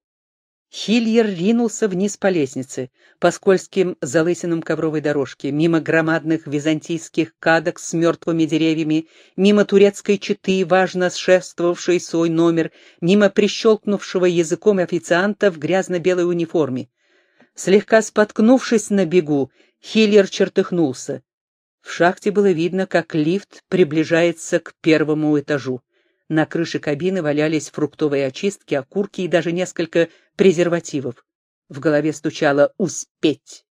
Хильер ринулся вниз по лестнице, по скользким залысинам ковровой дорожки, мимо громадных византийских кадок с мертвыми деревьями, мимо турецкой четы, важно шествовавшей свой номер, мимо прищелкнувшего языком официанта в грязно-белой униформе. Слегка споткнувшись на бегу, Хильер чертыхнулся. В шахте было видно, как лифт приближается к 1-му этажу. На крыше кабины валялись фруктовые очистки, окурки и даже несколько презервативов. В голове стучало «Успеть!».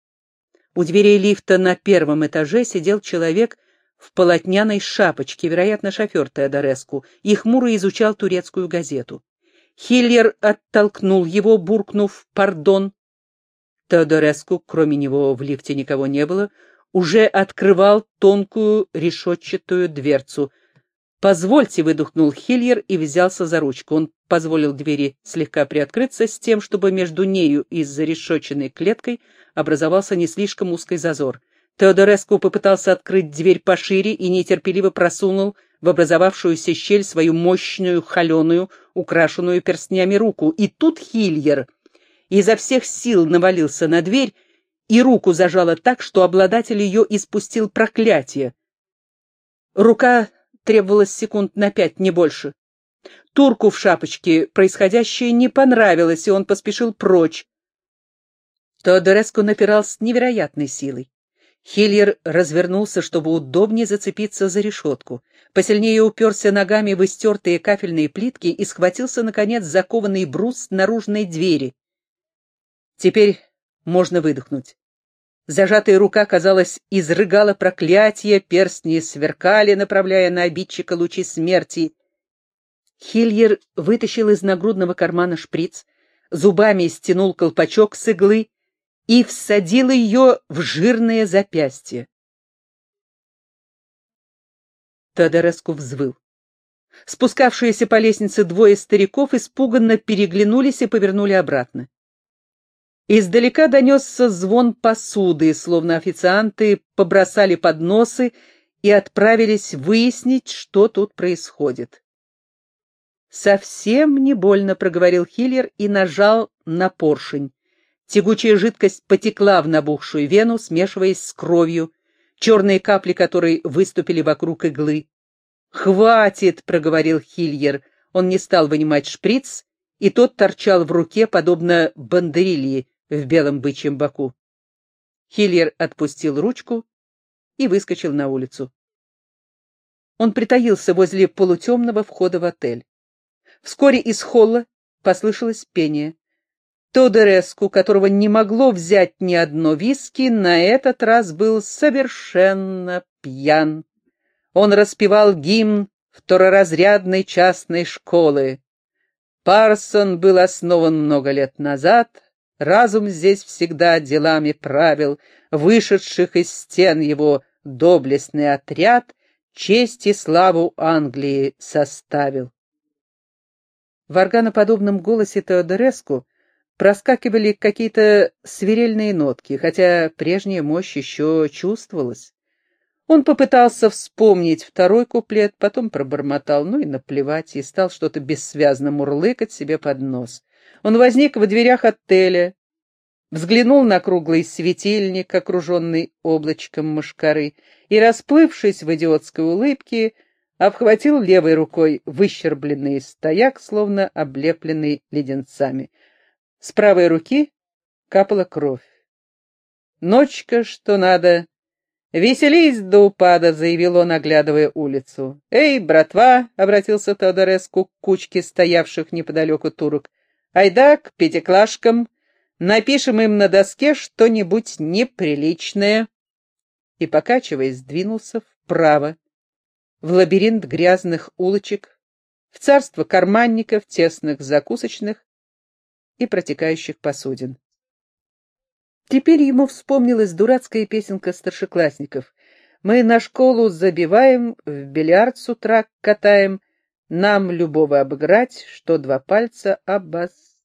У дверей лифта на 1-м этаже сидел человек в полотняной шапочке, вероятно, шофер Теодореску, и хмуро изучал турецкую газету. Хиллер оттолкнул его, буркнув «Пардон». Теодореску, кроме него в лифте никого не было, уже открывал тонкую решетчатую дверцу. «Позвольте», — выдохнул Хиллер и взялся за ручку. Он позволил двери слегка приоткрыться с тем, чтобы между нею и зарешетченной клеткой образовался не слишком узкий зазор. Теодореску попытался открыть дверь пошире и нетерпеливо просунул в образовавшуюся щель свою мощную, холеную, украшенную перстнями руку. И тут Хиллер изо всех сил навалился на дверь, и руку зажало так, что обладатель ее испустил проклятие. Рука требовалось секунд на 5, не больше. Турку в шапочке происходящее не понравилось, и он поспешил прочь. Теодореску напирал с невероятной силой. Хиллер развернулся, чтобы удобнее зацепиться за решетку. Посильнее уперся ногами в истертые кафельные плитки и схватился, наконец, за кованый брус наружной двери. Теперь можно выдохнуть. Зажатая рука, казалось, изрыгала проклятие, перстни сверкали, направляя на обидчика лучи смерти. Хиллер вытащил из нагрудного кармана шприц, зубами стянул колпачок с иглы и всадил ее в жирное запястье. Теодореску взвыл. Спускавшиеся по лестнице 2 стариков испуганно переглянулись и повернули обратно. Издалека донесся звон посуды, словно официанты побросали подносы и отправились выяснить, что тут происходит. «Совсем не больно», — проговорил Хиллер и нажал на поршень. Тягучая жидкость потекла в набухшую вену, смешиваясь с кровью, черные капли которой выступили вокруг иглы. «Хватит», — проговорил Хиллер. Он не стал вынимать шприц и тот торчал в руке, подобно бандерилье в белом бычьем боку. Хиллер отпустил ручку и выскочил на улицу. Он притаился возле полутемного входа в отель. Вскоре из холла послышалось пение. Теодореску, которого не могло взять ни одно виски, на этот раз был совершенно пьян. Он распевал гимн второразрядной частной школы. Парсон был основан много лет назад, разум здесь всегда делами правил, вышедших из стен его доблестный отряд честь и славу Англии составил. В органоподобном голосе Теодореску проскакивали какие-то свирельные нотки, хотя прежняя мощь еще чувствовалась. Он попытался вспомнить второй куплет, потом пробормотал, ну и наплевать, и стал что-то бессвязно мурлыкать себе под нос. Он возник в дверях отеля, взглянул на круглый светильник, окруженный облачком мошкары, и, расплывшись в идиотской улыбке, обхватил левой рукой выщербленный стояк, словно облепленный леденцами. С правой руки капала кровь. «Ночка, что надо! Веселись до упада!» — заявил он, оглядывая улицу. «Эй, братва!» — обратился Теодореску к кучке стоявших неподалеку турок. «Айда к пятиклашкам! Напишем им на доске что-нибудь неприличное!» И, покачиваясь, двинулся вправо, в лабиринт грязных улочек, в царство карманников, тесных закусочных и протекающих посудин. Теперь ему вспомнилась дурацкая песенка старшеклассников. «Мы на школу забиваем, в бильярд с утра катаем, нам любого обыграть, что два пальца обость».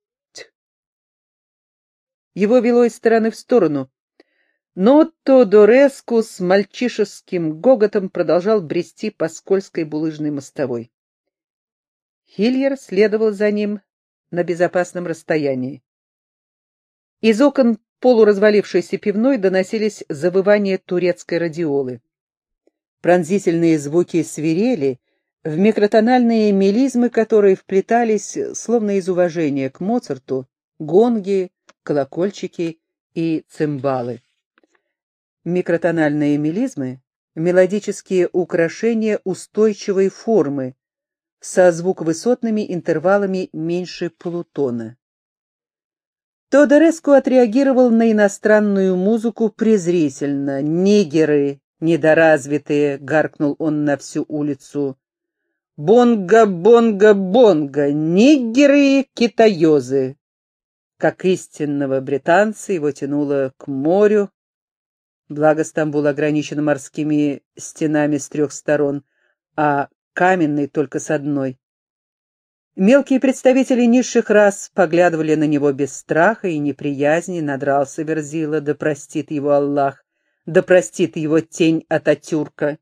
Его вело из стороны в сторону, но Теодореску с мальчишеским гоготом продолжал брести по скользкой булыжной мостовой. Хиллер следовал за ним на безопасном расстоянии. Из окон полуразвалившейся пивной доносились завывания турецкой радиолы. Пронзительные звуки свирели, в микротональные мелизмы, которые вплетались, словно из уважения к Моцарту, гонги, колокольчики и цимбалы. Микротональные мелизмы — мелодические украшения устойчивой формы со звуковысотными интервалами меньше полутона. Теодореску отреагировал на иностранную музыку презрительно. «Нигеры недоразвитые!» — гаркнул он на всю улицу. «Бонго, бонго, бонго! Нигеры китаёзы!» Как истинного британца его тянуло к морю, благо Стамбул ограничен морскими стенами с 3 сторон, а каменный только с одной. Мелкие представители низших рас поглядывали на него без страха и неприязни, надрался Верзила, да простит его Аллах, да простит его тень Ататюрка.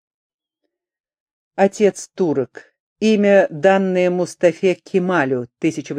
Отец турок. Имя, данное Мустафе Кемалю,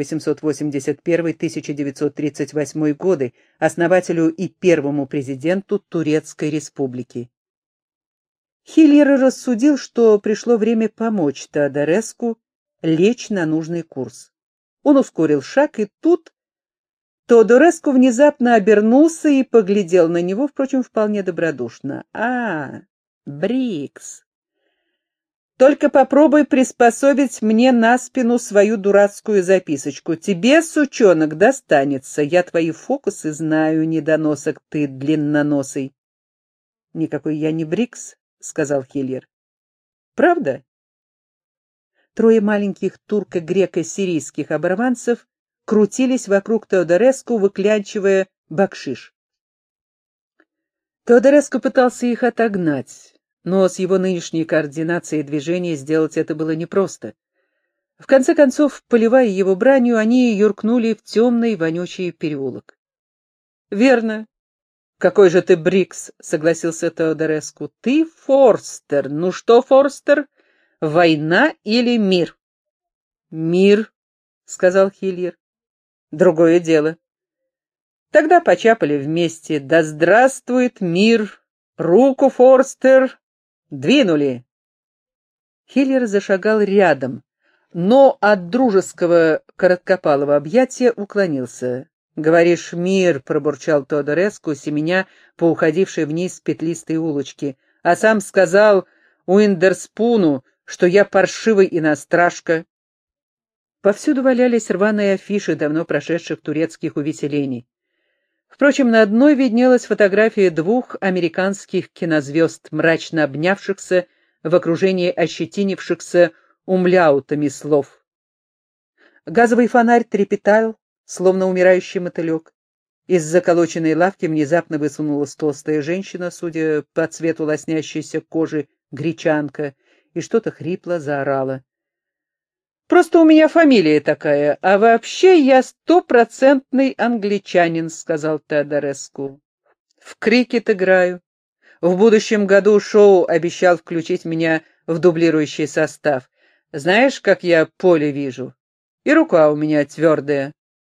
1881-1938 годы, основателю и первому президенту Турецкой республики. Хиллер рассудил, что пришло время помочь Теодореску лечь на нужный курс. Он ускорил шаг, и тут Теодореску внезапно обернулся и поглядел на него, впрочем, вполне добродушно. «А, Брикс! Только попробуй приспособить мне на спину свою дурацкую записочку. Тебе, сучонок, достанется. Я твои фокусы знаю, недоносок ты длинноносый». «Никакой я не Брикс», — сказал Хиллер. «Правда?» Трое маленьких турко-греко-сирийских оборванцев крутились вокруг Теодореску, выклянчивая бакшиш. Теодореску пытался их отогнать, но с его нынешней координацией движения сделать это было непросто. В конце концов, поливая его бранью, они юркнули в темный вонючий переулок. «Верно. Какой же ты Брикс», — согласился Теодореску. «Ты Форстер. Ну что, Форстер? Война или мир?» «Мир», — сказал Хиллер. «Другое дело». Тогда почапали вместе. «Да здравствует мир! Руку, Форстер! Двинули!» Хиллер зашагал рядом, но от дружеского короткопалого объятия уклонился. «Говоришь, мир!» — пробурчал Теодореску, семеня по уходившей вниз петлистой улочке, а сам сказал Уиндерспуну, что я паршивый иностражка. Повсюду валялись рваные афиши давно прошедших турецких увеселений. Впрочем, на одной виднелась фотография двух американских кинозвезд, мрачно обнявшихся в окружении ощетинившихся умляутами слов. Газовый фонарь трепетал, словно умирающий мотылек. Из заколоченной лавки внезапно высунулась толстая женщина, судя по цвету лоснящейся кожи, гречанка, и что-то хрипло заорала. «Просто у меня фамилия такая, а вообще я 100% англичанин», — сказал Теодореску. «В крикет играю. В будущем году Шоу обещал включить меня в дублирующий состав. Знаешь, как я поле вижу? И рука у меня твердая».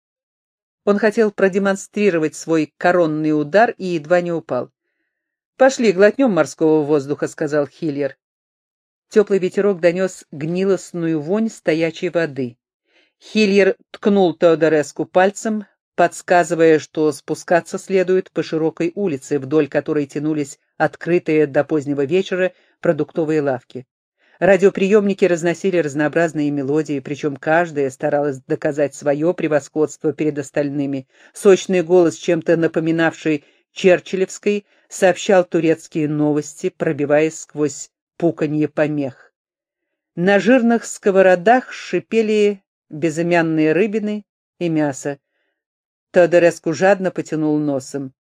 Он хотел продемонстрировать свой коронный удар и едва не упал. «Пошли, глотнем морского воздуха», — сказал Хиллер. Теплый ветерок донес гнилостную вонь стоячей воды. Хиллер ткнул Теодореску пальцем, подсказывая, что спускаться следует по широкой улице, вдоль которой тянулись открытые до позднего вечера продуктовые лавки. Радиоприемники разносили разнообразные мелодии, причем каждая старалась доказать свое превосходство перед остальными. Сочный голос, чем-то напоминавший черчиллевский, сообщал турецкие новости, пробиваясь сквозь пуканье помех. На жирных сковородах шипели безымянные рыбины и мясо. Теодореску жадно потянул носом.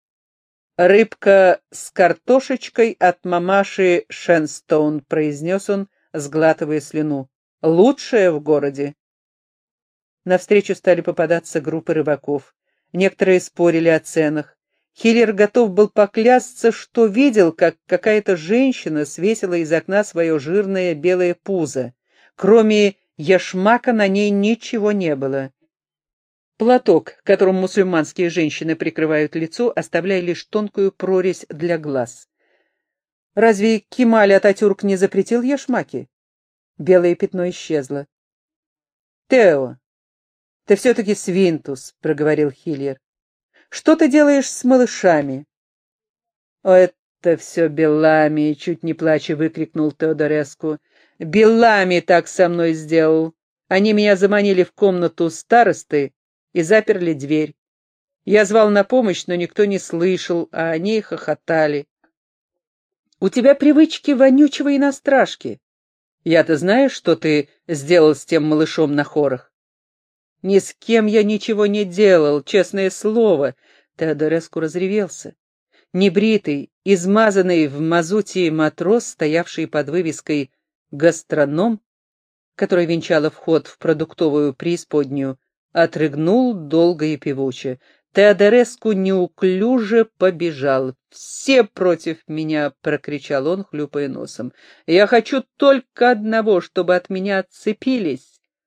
«Рыбка с картошечкой от мамаши Шенстоун», — произнес он, сглатывая слюну. «Лучшая в городе». Навстречу стали попадаться группы рыбаков. Некоторые спорили о ценах. Хиллер готов был поклясться, что видел, как какая-то женщина свесила из окна свое жирное белое пузо. Кроме яшмака на ней ничего не было. Платок, которым мусульманские женщины прикрывают лицо, оставляя лишь тонкую прорезь для глаз. Разве Кемаль Ататюрк не запретил яшмаки? Белое пятно исчезло. «Тео, ты все-таки свинтус», — проговорил Хиллер. «Что ты делаешь с малышами?» «О, это все Беллами!» — чуть не плача выкрикнул Теодореску. «Беллами так со мной сделал. Они меня заманили в комнату старосты и заперли дверь. Я звал на помощь, но никто не слышал, а они хохотали. У тебя привычки вонючего иностражки. Я-то знаю, что ты сделал с тем малышом на хорах». «Ни с кем я ничего не делал, честное слово!» Теодореску разревелся. Небритый, измазанный в мазуте матрос, стоявший под вывеской «Гастроном», которая венчала вход в продуктовую преисподнюю, отрыгнул долго и певуче. Теодореску неуклюже побежал. «Все против меня!» — прокричал он, хлюпая носом. «Я хочу только одного, чтобы от меня отцепились!»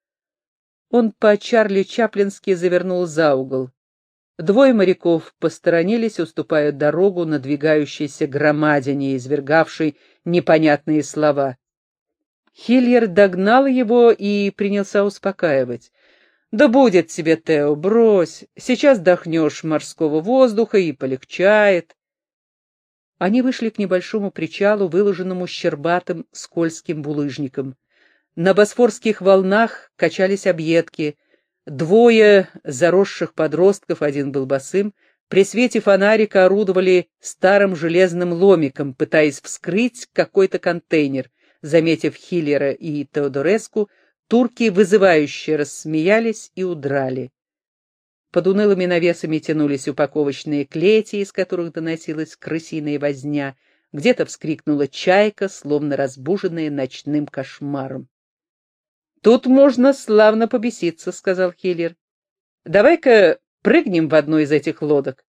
Он по-чарли чаплински завернул за угол. Двое моряков посторонились, уступая дорогу надвигающейся громадине, извергавшей непонятные слова. Хиллер догнал его и принялся успокаивать. «Да будет тебе, Тео, брось, сейчас дохнешь морского воздуха и полегчает». Они вышли к небольшому причалу, выложенному щербатым скользким булыжником. На босфорских волнах качались объедки. Двое заросших подростков, один был босым, при свете фонарика орудовали старым железным ломиком, пытаясь вскрыть какой-то контейнер. Заметив Хиллера и Теодореску, турки вызывающе рассмеялись и удрали. Под унылыми навесами тянулись упаковочные клети, из которых доносилась крысиная возня. Где-то вскрикнула чайка, словно разбуженная ночным кошмаром. «Тут можно славно побеситься», — сказал Хиллер. «Давай-ка прыгнем в одну из этих лодок».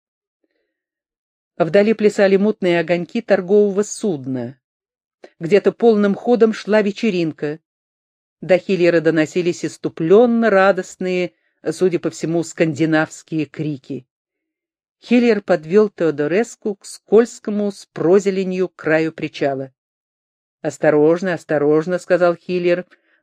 Вдали плясали мутные огоньки торгового судна. Где-то полным ходом шла вечеринка. До Хиллера доносились иступленно радостные, судя по всему, скандинавские крики. Хиллер подвел Теодореску к скользкому с прозеленью краю причала. «Осторожно, осторожно», — сказал Хиллер.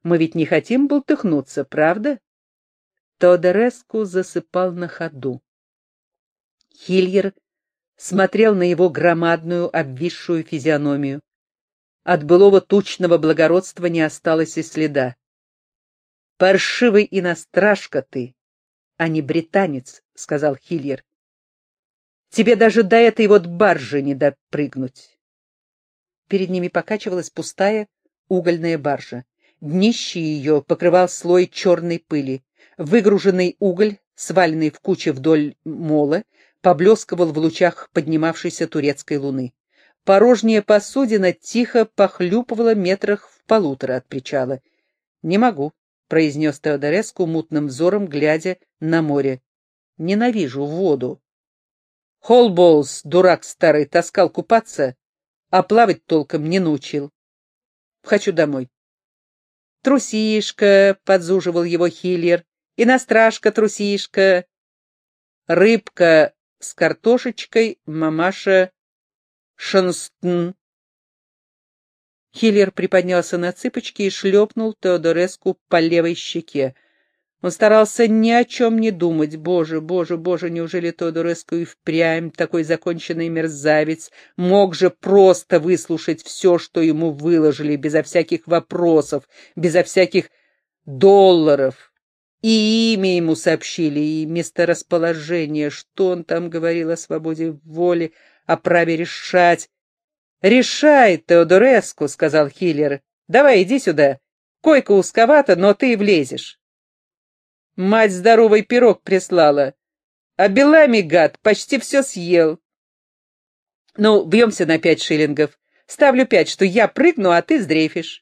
Мы ведь не хотим бултыхнуться, правда? Теодореску засыпал на ходу. Хильер смотрел на его громадную, обвисшую физиономию. От былого тучного благородства не осталось и следа. «Паршивый иностражка ты, а не британец», — сказал Хильер. «Тебе даже до этой вот баржи не допрыгнуть». Перед ними покачивалась пустая угольная баржа. Днище ее покрывал слой черной пыли. Выгруженный уголь, сваленный в куче вдоль мола, поблескивал в лучах поднимавшейся турецкой луны. Порожняя посудина тихо похлюпывала метрах в 1,5 от причала. «Не могу», — произнес Теодореску мутным взором, глядя на море. «Ненавижу воду. Холбоус, дурак старый, таскал купаться, а плавать толком не научил. Хочу домой». «Трусишка», — подзуживал его Хильер, — «иностражка, трусишка». «Рыбка с картошечкой, мамаша Шанстн». Хильер приподнялся на цыпочки и шлепнул Теодореску по левой щеке. Он старался ни о чем не думать. Боже, боже, боже, неужели Теодореску и впрямь такой законченный мерзавец мог же просто выслушать все, что ему выложили, безо всяких вопросов, безо всяких долларов? И имя ему сообщили, и месторасположение, что он там говорил о свободе воли, о праве решать. «Решай, Теодореску», — сказал Хиллер. «Давай, иди сюда. Койка узковата, но ты влезешь». Мать здоровый пирог прислала, а Белами, гад, почти все съел. Ну, бьемся на 5 шиллингов. Ставлю 5, что я прыгну, а ты сдрейфишь.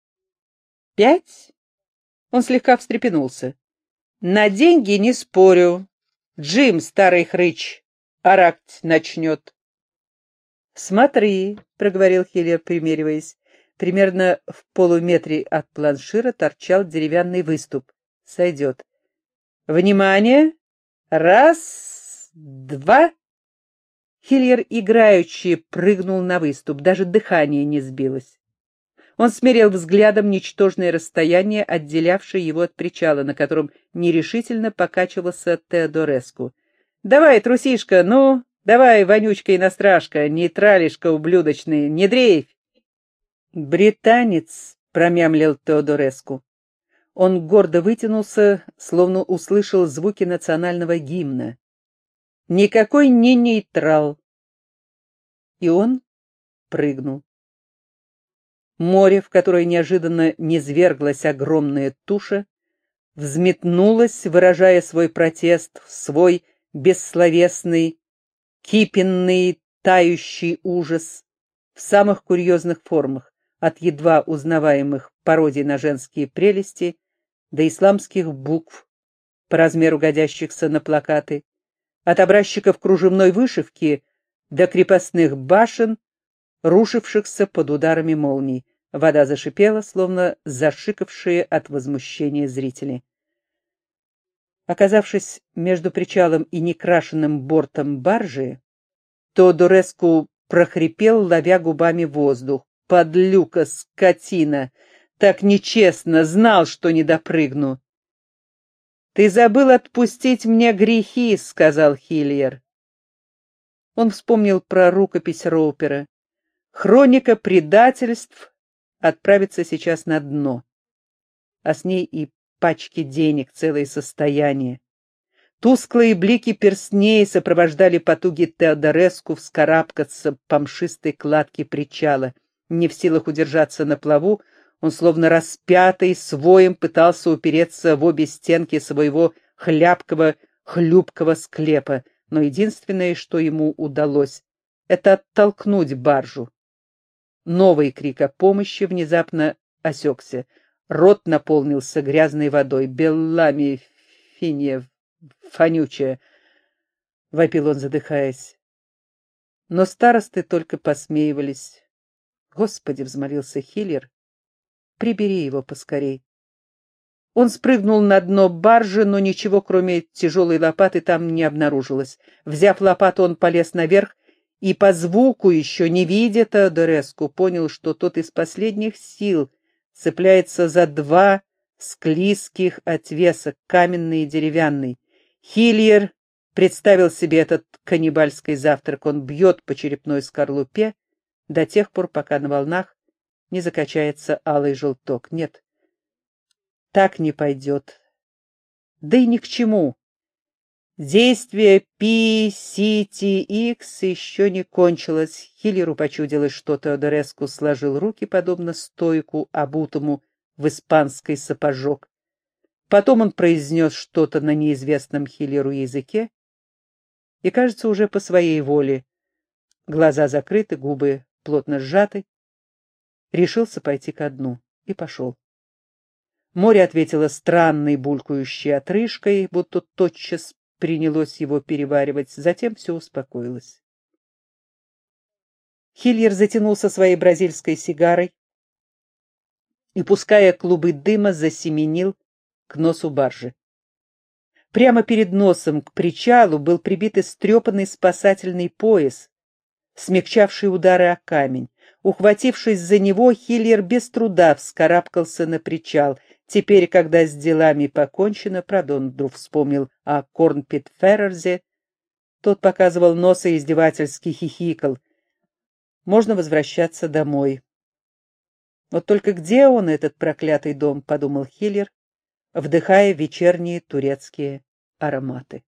5? Он слегка встрепенулся. На деньги не спорю. Джим, старый хрыч, орать начнет. «Смотри», — проговорил Хиллер, примериваясь. Примерно в полуметре от планшира торчал деревянный выступ. Сойдет. «Внимание! Раз, два!» Хильер играючи прыгнул на выступ, даже дыхание не сбилось. Он смерил взглядом ничтожное расстояние, отделявшее его от причала, на котором нерешительно покачивался Теодореску. «Давай, трусишка, ну, давай, вонючка-иностражка, нейтралишка ублюдочный, не дрейфь!» «Британец», — промямлил Теодореску. Он гордо вытянулся, словно услышал звуки национального гимна. «Никакой не нейтрал!» И он прыгнул. Море, в которое неожиданно низверглась огромная туша, взметнулось, выражая свой протест, свой бессловесный, кипенный, тающий ужас в самых курьезных формах, от едва узнаваемых пародий на женские прелести до исламских букв, по размеру годящихся на плакаты, от образчиков кружевной вышивки до крепостных башен, рушившихся под ударами молний. Вода зашипела, словно зашикавшие от возмущения зрители. Оказавшись между причалом и некрашенным бортом баржи, Теодореску прохрипел, ловя губами воздух. «Подлюка, скотина! Так нечестно! Знал, что не допрыгну!» «Ты забыл отпустить мне грехи», — сказал Хильер. Он вспомнил про рукопись Роупера. Хроника предательств отправится сейчас на дно, а с ней и пачки денег, целое состояние. Тусклые блики перстней сопровождали потуги Теодореску вскарабкаться по мшистой кладке причала. Не в силах удержаться на плаву, он словно распятый своим пытался упереться в обе стенки своего хлябкого-хлюпкого склепа, но единственное, что ему удалось, это оттолкнуть баржу. Новый крик о помощи внезапно осекся. Рот наполнился грязной водой. «Беллами, финья, фонючая!» — вопил он, задыхаясь. Но старосты только посмеивались. «Господи!» — взмолился Хиллер. «Прибери его поскорей». Он спрыгнул на дно баржи, но ничего, кроме тяжелой лопаты, там не обнаружилось. Взяв лопату, он полез наверх и по звуку, еще не видя Теодореску, понял, что тот из последних сил цепляется за два склизких отвеса, каменный и деревянный. Хильер представил себе этот каннибальский завтрак. Он бьет по черепной скорлупе до тех пор, пока на волнах не закачается алый желток. Нет, так не пойдет. Да и ни к чему. Действие PCTX еще не кончилось. Хиллеру почудилось, что Теодореску сложил руки, подобно стойку, обутому в испанский сапожок. Потом он произнес что-то на неизвестном Хиллеру языке, и, кажется, уже по своей воле, глаза закрыты, губы плотно сжаты, решился пойти ко дну и пошел. Море ответило странной булькающей отрыжкой, будто тотчас принялось его переваривать, затем все успокоилось. Хильер затянулся своей бразильской сигарой и, пуская клубы дыма, засеменил к носу баржи. Прямо перед носом к причалу был прибит истрепанный спасательный пояс, смягчавший удары о камень. Ухватившись за него, Хильер без труда вскарабкался на причал. Теперь, когда с делами покончено, правда, он вдруг вспомнил о Корнпит-Феррерзе, тот показывал нос и издевательски хихикал. Можно возвращаться домой. Вот только где он, этот проклятый дом, подумал Хиллер, вдыхая вечерние турецкие ароматы.